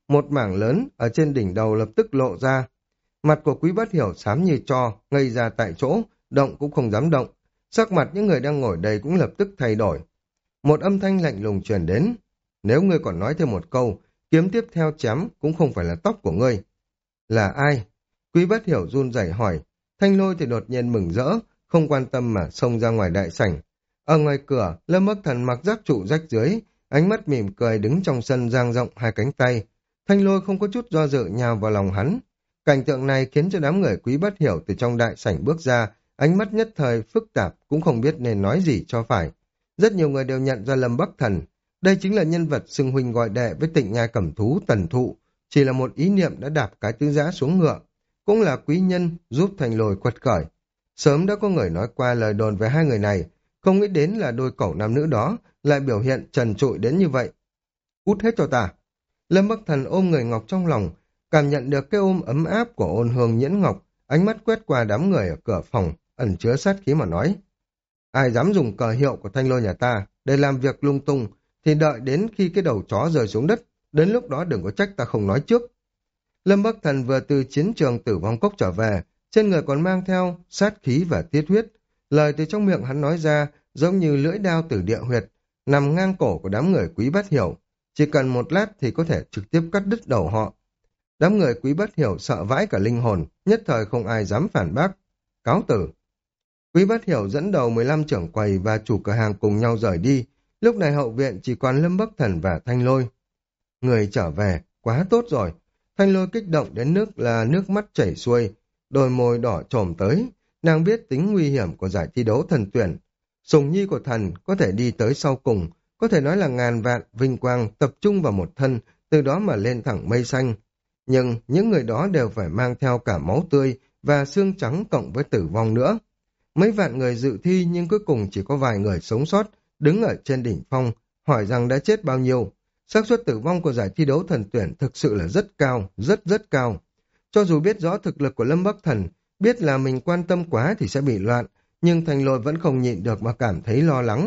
một mảng lớn ở trên đỉnh đầu lập tức lộ ra. Mặt của Quý Bát Hiểu xám như tro, ngây ra tại chỗ, động cũng không dám động. Sắc mặt những người đang ngồi đây cũng lập tức thay đổi. Một âm thanh lạnh lùng truyền đến. Nếu ngươi còn nói thêm một câu, kiếm tiếp theo chém cũng không phải là tóc của ngươi. Là ai? Quý Bát Hiểu run rẩy hỏi. Thanh Lôi thì đột nhiên mừng rỡ, không quan tâm mà xông ra ngoài đại sảnh. Ở ngoài cửa, Lâm Bắc Thần mặc giáp trụ rách dưới, ánh mắt mỉm cười đứng trong sân dang rộng hai cánh tay. Thanh Lôi không có chút do dự nhào vào lòng hắn. Cảnh tượng này khiến cho đám người Quý Bát Hiểu từ trong đại sảnh bước ra, ánh mắt nhất thời phức tạp, cũng không biết nên nói gì cho phải. Rất nhiều người đều nhận ra Lâm Bắc Thần. Đây chính là nhân vật xưng huynh gọi đệ với Tịnh Nhai Cẩm Thú Tần Thụ, chỉ là một ý niệm đã đạp cái tứ giã xuống ngựa, cũng là quý nhân giúp Thanh Lôi quật khởi. Sớm đã có người nói qua lời đồn về hai người này, không nghĩ đến là đôi cẩu nam nữ đó lại biểu hiện trần trụi đến như vậy. Cút hết cho ta! Lâm Bắc Thần ôm người Ngọc trong lòng, cảm nhận được cái ôm ấm áp của Ôn Hương Nhễn Ngọc, ánh mắt quét qua đám người ở cửa phòng, ẩn chứa sát khí mà nói. Ai dám dùng cờ hiệu của Thanh Lôi nhà ta để làm việc lung tung, thì đợi đến khi cái đầu chó rơi xuống đất, đến lúc đó đừng có trách ta không nói trước. Lâm Bắc Thần vừa từ chiến trường Tử Vong Cốc trở về, trên người còn mang theo sát khí và tiết huyết. Lời từ trong miệng hắn nói ra giống như lưỡi đao từ địa huyệt, nằm ngang cổ của đám người Quý Bát Hiểu. Chỉ cần một lát thì có thể trực tiếp cắt đứt đầu họ. Đám người Quý Bát Hiểu sợ vãi cả linh hồn, nhất thời không ai dám phản bác. Cáo tử! Quý Bát Hiểu dẫn đầu mười lăm trưởng quầy và chủ cửa hàng cùng nhau rời đi. Lúc này hậu viện chỉ còn Lâm Bắc Thần và Thanh Lôi. Người trở về, quá tốt rồi. Thanh Lôi kích động đến nước là nước mắt chảy xuôi, đôi môi đỏ trồm tới. Nàng biết tính nguy hiểm của giải thi đấu thần tuyển. Sùng nhi của thần có thể đi tới sau cùng, có thể nói là ngàn vạn vinh quang tập trung vào một thân, từ đó mà lên thẳng mây xanh. Nhưng những người đó đều phải mang theo cả máu tươi và xương trắng cộng với tử vong nữa. Mấy vạn người dự thi nhưng cuối cùng chỉ có vài người sống sót, đứng ở trên đỉnh phong, hỏi rằng đã chết bao nhiêu. Xác suất tử vong của giải thi đấu thần tuyển thực sự là rất cao, rất rất cao. Cho dù biết rõ thực lực của Lâm Bắc Thần, biết là mình quan tâm quá thì sẽ bị loạn, nhưng Thanh Lôi vẫn không nhịn được mà cảm thấy lo lắng.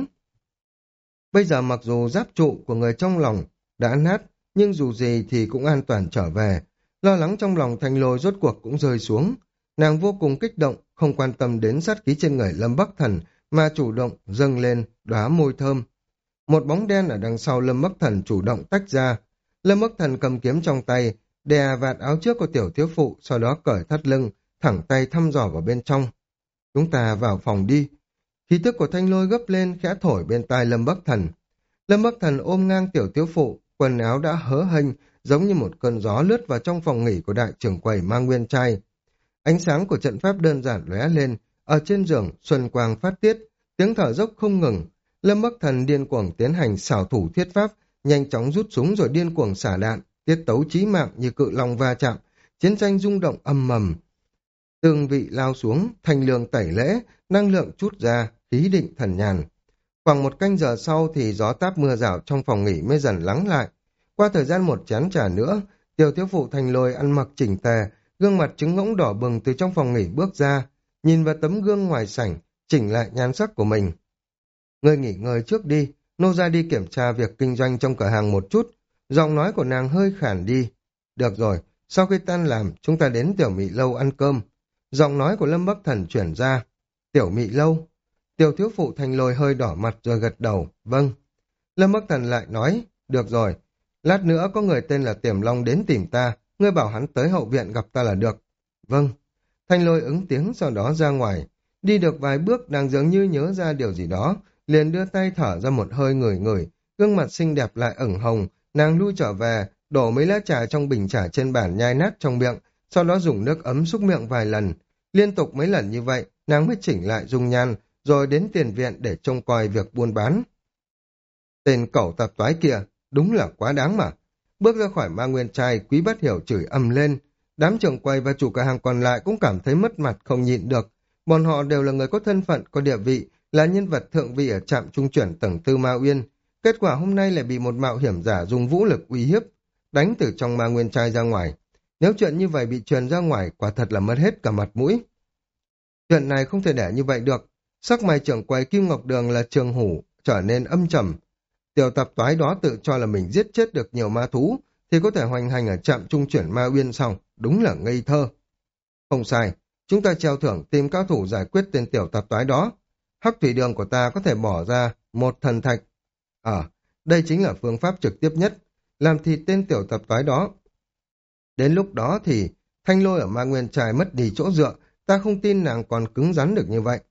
Bây giờ mặc dù giáp trụ của người trong lòng đã nát, nhưng dù gì thì cũng an toàn trở về. Lo lắng trong lòng Thanh Lôi rốt cuộc cũng rơi xuống. Nàng vô cùng kích động, không quan tâm đến sát khí trên người Lâm Bắc Thần, mà chủ động dâng lên đóa môi thơm. Một bóng đen ở đằng sau Lâm Bắc Thần chủ động tách ra. Lâm Bắc Thần cầm kiếm trong tay, đè vạt áo trước của tiểu thiếu phụ, sau đó cởi thắt lưng, thẳng tay thăm dò vào bên trong. Chúng ta vào phòng đi. Khí tức của Thanh Lôi gấp lên khẽ thổi bên tai Lâm Bắc Thần. Lâm Bắc Thần ôm ngang tiểu thiếu phụ, quần áo đã hớ hênh, giống như một cơn gió lướt vào trong phòng nghỉ của đại trưởng quầy mang nguyên trai. Ánh sáng của trận pháp đơn giản lóe lên, ở trên giường xuân quang phát tiết, tiếng thở dốc không ngừng. Lâm Bắc Thần điên cuồng tiến hành xảo thủ thiết pháp, nhanh chóng rút súng rồi điên cuồng xả đạn, tiết tấu chí mạng như cự long va chạm, chiến tranh rung động âm mầm. Tương vị lao xuống, thanh lương tẩy lễ, năng lượng trút ra, khí định thần nhàn. Khoảng một canh giờ sau thì gió táp mưa rào trong phòng nghỉ mới dần lắng lại. Qua thời gian một chén trà nữa, tiểu thiếu phụ Thanh Lôi ăn mặc chỉnh tề, gương mặt trứng ngỗng đỏ bừng từ trong phòng nghỉ bước ra, nhìn vào tấm gương ngoài sảnh, chỉnh lại nhan sắc của mình. Ngươi nghỉ ngơi trước đi, nô ra đi kiểm tra việc kinh doanh trong cửa hàng một chút. Giọng nói của nàng hơi khản đi. Được rồi, sau khi tan làm, chúng ta đến tiểu mị lâu ăn cơm. Giọng nói của Lâm Bắc Thần chuyển ra. Tiểu mị lâu. Tiểu thiếu phụ Thanh Lôi hơi đỏ mặt rồi gật đầu. Vâng. Lâm Bắc Thần lại nói. Được rồi, lát nữa có người tên là Tiềm Long đến tìm ta. Ngươi bảo hắn tới hậu viện gặp ta là được. Vâng. Thanh Lôi ứng tiếng sau đó ra ngoài. Đi được vài bước nàng dường như nhớ ra điều gì đó, liền đưa tay thở ra một hơi ngửi ngửi, gương mặt xinh đẹp lại ửng hồng, nàng lui trở về, đổ mấy lá trà trong bình trà trên bàn nhai nát trong miệng, sau đó dùng nước ấm xúc miệng vài lần. Liên tục mấy lần như vậy, nàng mới chỉnh lại dung nhan, rồi đến tiền viện để trông coi việc buôn bán. Tên cẩu tạp toái kia, đúng là quá đáng mà. Bước ra khỏi ma nguyên trai, Quý Bát Hiểu chửi ầm lên. Đám trưởng quầy và chủ cửa hàng còn lại cũng cảm thấy mất mặt không nhịn được. Bọn họ đều là người có thân phận, có địa vị, là nhân vật thượng vị ở trạm trung chuyển tầng tư Ma Uyên. Kết quả hôm nay lại bị một mạo hiểm giả dùng vũ lực uy hiếp, đánh từ trong ma nguyên trai ra ngoài. Nếu chuyện như vậy bị truyền ra ngoài, quả thật là mất hết cả mặt mũi. Chuyện này không thể để như vậy được. Sắc mày trưởng quầy Kim Ngọc Đường là Trường Hủ trở nên âm trầm. Tiểu tạp toái đó tự cho là mình giết chết được nhiều ma thú, thì có thể hoành hành ở trạm trung chuyển Ma Uyên sao? Đúng là ngây thơ. Không sai, chúng ta treo thưởng tìm cao thủ giải quyết tên tiểu tạp toái đó. Hắc thủy đường của ta có thể bỏ ra một thần thạch. Ờ, đây chính là phương pháp trực tiếp nhất, làm thịt tên tiểu tạp toái đó. Đến lúc đó thì Thanh Lôi ở Ma Nguyên Trai mất đi chỗ dựa, ta không tin nàng còn cứng rắn được như vậy.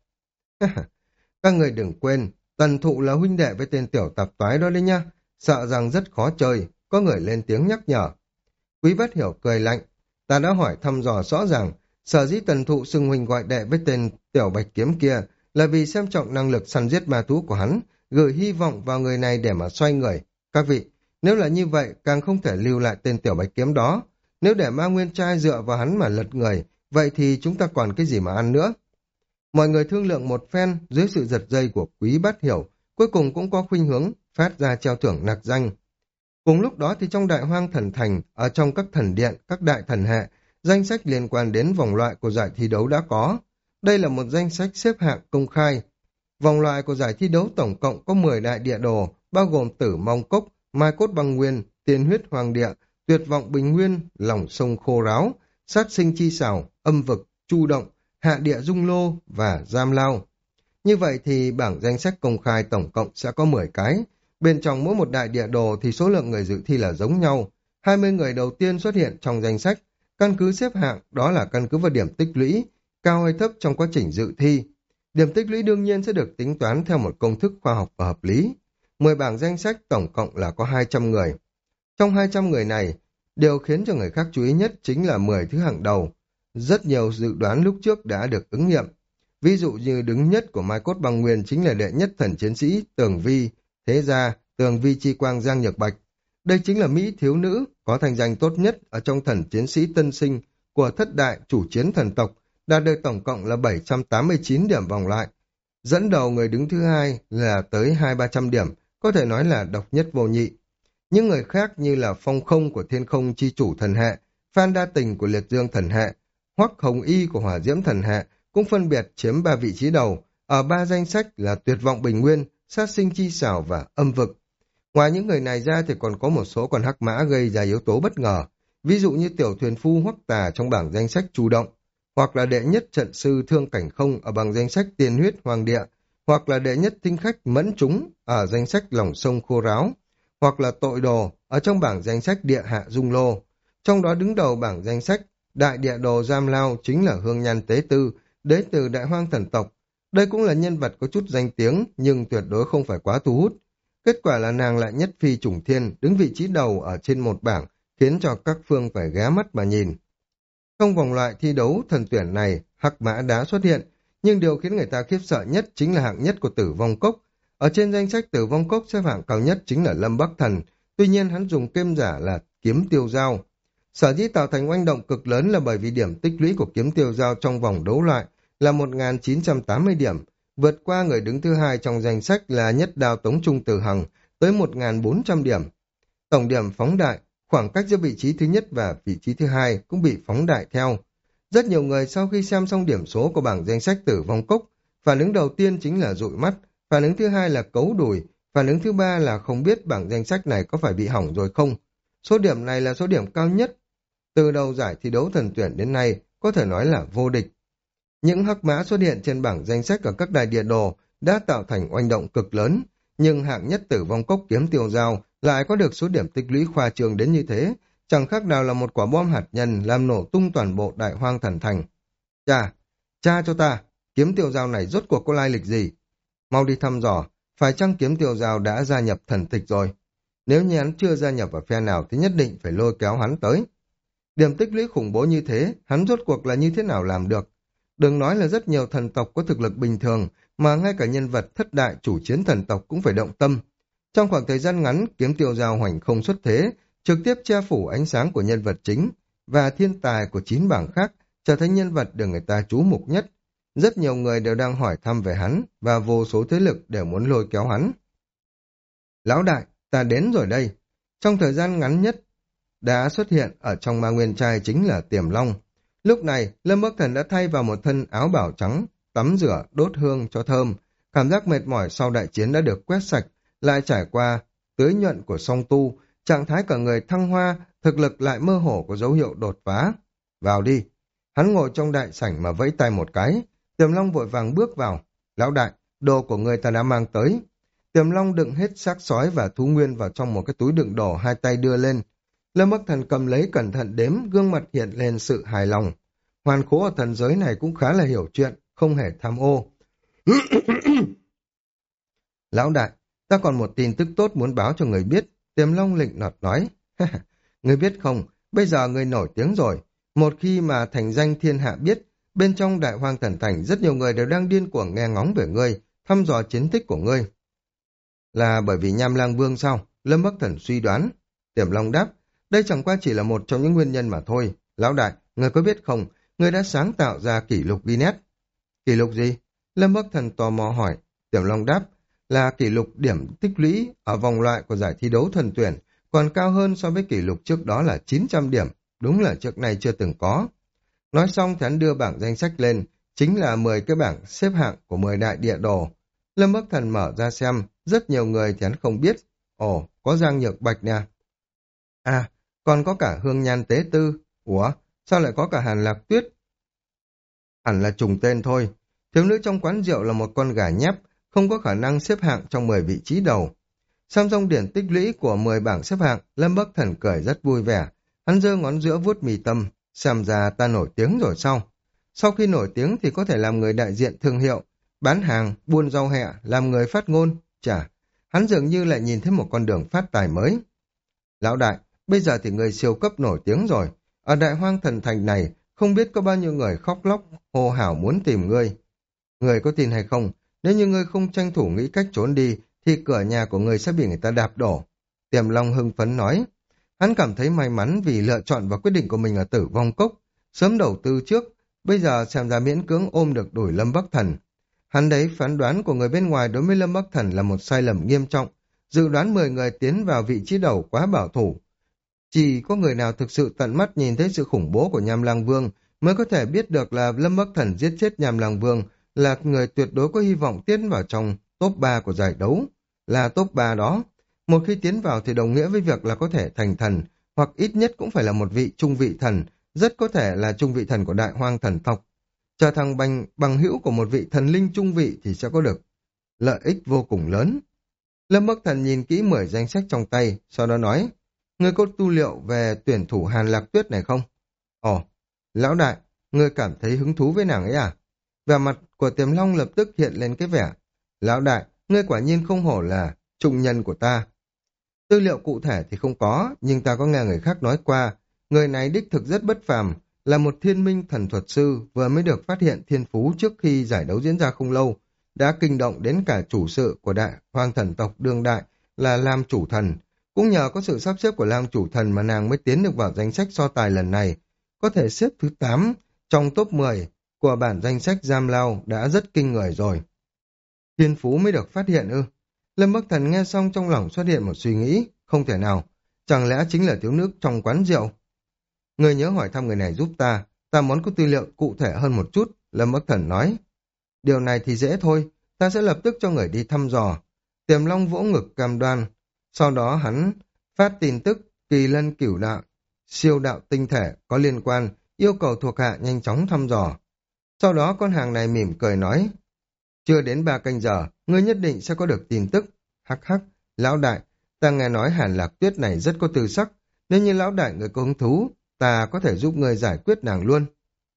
Các người đừng quên, Tần Thụ là huynh đệ với tên tiểu tạp toái đó đấy nha, sợ rằng rất khó chơi, có người lên tiếng nhắc nhở. Quý Bát Hiểu cười lạnh, ta đã hỏi thăm dò rõ ràng, sở dĩ Tần Thụ xưng huynh gọi đệ với tên tiểu bạch kiếm kia là vì xem trọng năng lực săn giết ma thú của hắn, gửi hy vọng vào người này để mà xoay người. Các vị, nếu là như vậy, càng không thể lưu lại tên tiểu bạch kiếm đó. Nếu để Ma Nguyên Trai dựa vào hắn mà lật người, vậy thì chúng ta còn cái gì mà ăn nữa? Mọi người thương lượng một phen dưới sự giật dây của Quý Bát Hiểu, cuối cùng cũng có khuynh hướng phát ra treo thưởng nặc danh. Cùng lúc đó thì trong Đại Hoang Thần Thành, ở trong các thần điện, các đại thần hệ, danh sách liên quan đến vòng loại của giải thi đấu đã có. Đây là một danh sách xếp hạng công khai. Vòng loại của giải thi đấu tổng cộng có mười đại địa đồ, bao gồm Tử Mong Cốc, Mai Cốt Băng Nguyên, Tiên Huyết Hoàng Địa, Tuyệt Vọng Bình Nguyên, Lòng Sông Khô Ráo, Sát Sinh Chi Xảo, Âm Vực, Chu Động, Hạ Địa Dung Lô và Giam Lao. Như vậy thì bảng danh sách công khai tổng cộng sẽ có mười cái. Bên trong mỗi một đại địa đồ thì số lượng người dự thi là giống nhau. hai mươi người đầu tiên xuất hiện trong danh sách. Căn cứ xếp hạng đó là căn cứ vào điểm tích lũy, cao hay thấp trong quá trình dự thi. Điểm tích lũy đương nhiên sẽ được tính toán theo một công thức khoa học và hợp lý. mười bảng danh sách tổng cộng là có hai trăm người. Trong hai trăm người này, điều khiến cho người khác chú ý nhất chính là mười thứ hạng đầu. Rất nhiều dự đoán lúc trước đã được ứng nghiệm. Ví dụ như đứng nhất của Mai Cốt Băng Nguyên chính là đệ nhất thần chiến sĩ Tường Vi, thế ra Tường Vi Chi Quang Giang Nhược Bạch. Đây chính là Mỹ thiếu nữ có thành danh tốt nhất ở trong thần chiến sĩ tân sinh của thất đại chủ chiến thần tộc, đạt được tổng cộng là bảy trăm tám mươi chín điểm vòng loại. Dẫn đầu người đứng thứ hai là tới hai ba trăm điểm, có thể nói là độc nhất vô nhị. Những người khác như là Phong Không của Thiên Không Chi Chủ thần hệ, Phan Đa Tình của Liệt Dương thần hệ, Hoắc Hồng Y của Hỏa Diễm thần hệ cũng phân biệt chiếm ba vị trí đầu, ở ba danh sách là Tuyệt Vọng Bình Nguyên, Sát Sinh Chi Xảo và Âm Vực. Ngoài những người này ra thì còn có một số con hắc mã gây ra yếu tố bất ngờ, ví dụ như tiểu thuyền phu Hoắc Tà trong bảng danh sách Chủ Động, hoặc là đệ nhất trận sư Thương Cảnh Không ở bảng danh sách Tiên Huyết Hoàng Địa, hoặc là đệ nhất tinh khách Mẫn Trúng ở danh sách Lòng Sông Khô Ráo, hoặc là Tội Đồ ở trong bảng danh sách Địa Hạ Dung Lô. Trong đó đứng đầu bảng danh sách Đại Địa Đồ Giam Lao chính là Hương Nhan Tế Tư, đế từ Đại Hoang thần tộc. Đây cũng là nhân vật có chút danh tiếng nhưng tuyệt đối không phải quá thu hút. Kết quả là nàng lại nhất phi trùng thiên, đứng vị trí đầu ở trên một bảng, khiến cho các phương phải ghé mắt mà nhìn. Trong vòng loại thi đấu thần tuyển này, hắc mã đã xuất hiện, nhưng điều khiến người ta khiếp sợ nhất chính là hạng nhất của Tử Vong Cốc. Ở trên danh sách Tử Vong Cốc xếp hạng cao nhất chính là Lâm Bắc Thần, tuy nhiên hắn dùng kiếm giả là kiếm tiêu dao. Sở dĩ tạo thành oanh động cực lớn là bởi vì điểm tích lũy của kiếm tiêu dao trong vòng đấu loại là một nghìn chín trăm tám mươi điểm, vượt qua người đứng thứ hai trong danh sách là Nhất Đao Tống Trung Từ Hằng tới một nghìn bốn trăm điểm. Tổng điểm phóng đại, khoảng cách giữa vị trí thứ nhất và vị trí thứ hai cũng bị phóng đại theo. Rất nhiều người sau khi xem xong điểm số của bảng danh sách Tử Vong Cốc, phản ứng đầu tiên chính là dụi mắt, phản ứng thứ hai là cấu đùi, phản ứng thứ ba là không biết bảng danh sách này có phải bị hỏng rồi không. Số điểm này là số điểm cao nhất từ đầu giải thi đấu thần tuyển đến nay, có thể nói là vô địch. Những hắc mã xuất hiện trên bảng danh sách ở các đài địa đồ đã tạo thành oanh động cực lớn, nhưng hạng nhất Tử Vong Cốc kiếm tiêu dao lại có được số điểm tích lũy khoa trương đến như thế, chẳng khác nào là một quả bom hạt nhân làm nổ tung toàn bộ Đại Hoang thần thành. Chà, cha cho ta, kiếm tiêu dao này rốt cuộc có lai lịch gì? Mau đi thăm dò, phải chăng kiếm tiêu dao đã gia nhập thần tịch rồi? Nếu như hắn chưa gia nhập vào phe nào thì nhất định phải lôi kéo hắn tới. Điểm tích lũy khủng bố như thế, hắn rốt cuộc là như thế nào làm được? Đừng nói là rất nhiều thần tộc có thực lực bình thường, mà ngay cả nhân vật thất đại chủ chiến thần tộc cũng phải động tâm. Trong khoảng thời gian ngắn, kiếm tiêu dao hoành không xuất thế, trực tiếp che phủ ánh sáng của nhân vật chính, và thiên tài của chín bảng khác, trở thành nhân vật được người ta chú mục nhất. Rất nhiều người đều đang hỏi thăm về hắn, và vô số thế lực đều muốn lôi kéo hắn. Lão đại, ta đến rồi đây. Trong thời gian ngắn nhất, đã xuất hiện ở trong Ma Nguyên Trai chính là Tiềm Long. Lúc này, Lâm Bắc Thần đã thay vào một thân áo bảo trắng, tắm rửa, đốt hương cho thơm. Cảm giác mệt mỏi sau đại chiến đã được quét sạch, lại trải qua tưới nhuận của song tu, trạng thái cả người thăng hoa, thực lực lại mơ hồ có dấu hiệu đột phá. Vào đi. Hắn ngồi trong đại sảnh mà vẫy tay một cái. Tiềm Long vội vàng bước vào. Lão đại, đồ của người ta đã mang tới. Tiềm Long đựng hết xác sói và thú nguyên vào trong một cái túi đựng đồ, hai tay đưa lên. Lâm Bắc Thần cầm lấy cẩn thận đếm, gương mặt hiện lên sự hài lòng. Hoàn khố ở thần giới này cũng khá là hiểu chuyện, không hề tham ô. Lão đại, ta còn một tin tức tốt muốn báo cho người biết. Tiềm Long lịnh nọt nói. Người biết không, bây giờ người nổi tiếng rồi. Một khi mà thành danh thiên hạ biết, bên trong Đại Hoang Thần Thành rất nhiều người đều đang điên cuồng nghe ngóng về ngươi, thăm dò chiến tích của ngươi. Là bởi vì Nham Lang Vương sao? Lâm Bắc Thần suy đoán. Tiềm Long đáp, đây chẳng qua chỉ là một trong những nguyên nhân mà thôi. Lão đại, người có biết không, người đã sáng tạo ra kỷ lục Guinness. Kỷ lục gì? Lâm Bắc Thần tò mò hỏi. Tiềm Long đáp, là kỷ lục điểm tích lũy ở vòng loại của giải thi đấu thần tuyển, còn cao hơn so với kỷ lục trước đó là chín trăm điểm. Đúng là trước nay chưa từng có. Nói xong thì hắn đưa bảng danh sách lên, chính là mười cái bảng xếp hạng của mười đại địa đồ. Lâm Bắc Thần mở ra xem, rất nhiều người thì hắn không biết. Ồ, có Giang Nhược Bạch nè. À, còn có cả Hương Nhan Tế Tư. Ủa, sao lại có cả Hàn Lạc Tuyết? Hẳn là trùng tên thôi. Thiếu nữ trong quán rượu là một con gà nhép, không có khả năng xếp hạng trong mười vị trí đầu. Xem xong điển tích lũy của mười bảng xếp hạng, Lâm Bắc Thần cười rất vui vẻ. Hắn giơ ngón giữa vuốt mì tâm, xem ra ta nổi tiếng rồi sao? Sau khi nổi tiếng thì có thể làm người đại diện thương hiệu, bán hàng, buôn rau hẹ, làm người phát ngôn. Chà, hắn dường như lại nhìn thấy một con đường phát tài mới. Lão đại, bây giờ thì người siêu cấp nổi tiếng rồi. Ở Đại Hoang Thần Thành này, không biết có bao nhiêu người khóc lóc, hô hào muốn tìm ngươi. Người có tin hay không? Nếu như ngươi không tranh thủ nghĩ cách trốn đi, thì cửa nhà của ngươi sẽ bị người ta đạp đổ. Tiềm Long hưng phấn nói. Hắn cảm thấy may mắn vì lựa chọn và quyết định của mình ở Tử Vong Cốc. Sớm đầu tư trước, bây giờ xem ra miễn cưỡng ôm được đuổi Lâm Bắc Thần. Hắn đấy phán đoán của người bên ngoài đối với Lâm Bắc Thần là một sai lầm nghiêm trọng. Dự đoán mười người tiến vào vị trí đầu quá bảo thủ. Chỉ có người nào thực sự tận mắt nhìn thấy sự khủng bố của Nham Lang Vương mới có thể biết được là Lâm Bắc Thần giết chết Nham Lang Vương là người tuyệt đối có hy vọng tiến vào trong top ba của giải đấu. Là top ba đó. Một khi tiến vào thì đồng nghĩa với việc là có thể thành thần, hoặc ít nhất cũng phải là một vị trung vị thần, rất có thể là trung vị thần của Đại Hoang Thần Tộc. Trở thành bằng, bằng hữu của một vị thần linh trung vị thì sẽ có được lợi ích vô cùng lớn. Lâm Bắc Thần nhìn kỹ mười danh sách trong tay, sau đó nói, ngươi có tu liệu về tuyển thủ Hàn Lạc Tuyết này không? Ồ, lão đại, ngươi cảm thấy hứng thú với nàng ấy à? Vẻ mặt của Tiềm Long lập tức hiện lên cái vẻ, lão đại, ngươi quả nhiên không hổ là trung nhân của ta. Tư liệu cụ thể thì không có, nhưng ta có nghe người khác nói qua, người này đích thực rất bất phàm, là một thiên minh thần thuật sư vừa mới được phát hiện thiên phú trước khi giải đấu diễn ra không lâu, đã kinh động đến cả chủ sự của Đại Hoang Thần Tộc đương đại là Lam Chủ Thần. Cũng nhờ có sự sắp xếp của Lam Chủ Thần mà nàng mới tiến được vào danh sách so tài lần này, có thể xếp thứ tám trong top mười của bản danh sách Giam Lao đã rất kinh người rồi. Thiên phú mới được phát hiện ư? Lâm Bắc Thần nghe xong trong lòng xuất hiện một suy nghĩ, không thể nào, chẳng lẽ chính là thiếu nữ trong quán rượu? Người nhớ hỏi thăm người này giúp ta, ta muốn có tư liệu cụ thể hơn một chút, Lâm Bắc Thần nói. Điều này thì dễ thôi, ta sẽ lập tức cho người đi thăm dò. Tiềm Long vỗ ngực cam đoan, sau đó hắn phát tin tức kỳ lân cửu đạo, siêu đạo tinh thể có liên quan, yêu cầu thuộc hạ nhanh chóng thăm dò. Sau đó con hàng này mỉm cười nói, chưa đến ba canh giờ, ngươi nhất định sẽ có được tin tức. Hắc hắc, lão đại, ta nghe nói Hàn Lạc Tuyết này rất có tư sắc, nếu như lão đại người có hứng thú, ta có thể giúp ngươi giải quyết nàng luôn.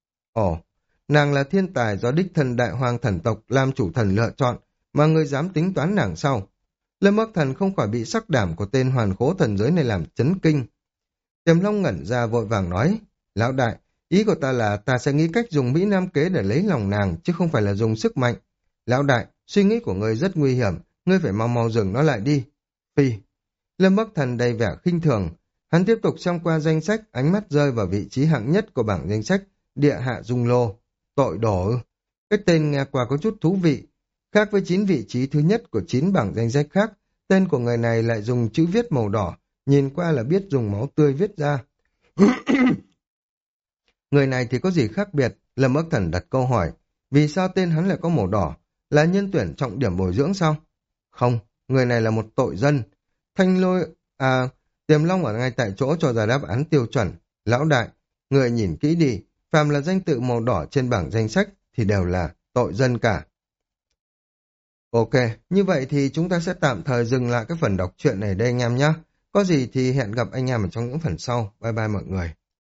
Ồ, nàng là thiên tài do đích thân Đại Hoang Thần Tộc làm chủ thần lựa chọn, mà ngươi dám tính toán nàng sau. Lâm Bắc Thần không khỏi bị sắc đảm của tên hoàn khố thần giới này làm chấn kinh. Tiềm Long ngẩn ra vội vàng nói, lão đại, ý của ta là ta sẽ nghĩ cách dùng Mỹ Nam kế để lấy lòng nàng, chứ không phải là dùng sức mạnh. Lão đại, suy nghĩ của ngươi rất nguy hiểm, ngươi phải mau mau dừng nó lại đi. Phi. Lâm Bắc Thần đầy vẻ khinh thường, hắn tiếp tục xem qua danh sách, ánh mắt rơi vào vị trí hạng nhất của bảng danh sách, Địa Hạ Dung Lô. Tội đồ ư. Cái tên nghe qua có chút thú vị. Khác với chín vị trí thứ nhất của chín bảng danh sách khác, tên của người này lại dùng chữ viết màu đỏ, nhìn qua là biết dùng máu tươi viết ra. Người này thì có gì khác biệt? Lâm Bắc Thần đặt câu hỏi, vì sao tên hắn lại có màu đỏ? Là nhân tuyển trọng điểm bồi dưỡng sao? Không, người này là một tội dân. Thanh lôi, à, Tiềm Long ở ngay tại chỗ cho ra đáp án tiêu chuẩn. Lão đại, người nhìn kỹ đi, phàm là danh tự màu đỏ trên bảng danh sách thì đều là tội dân cả. Ok, như vậy thì chúng ta sẽ tạm thời dừng lại cái phần đọc truyện này đây anh em nhé. Có gì thì hẹn gặp anh em ở trong những phần sau. Bye bye mọi người.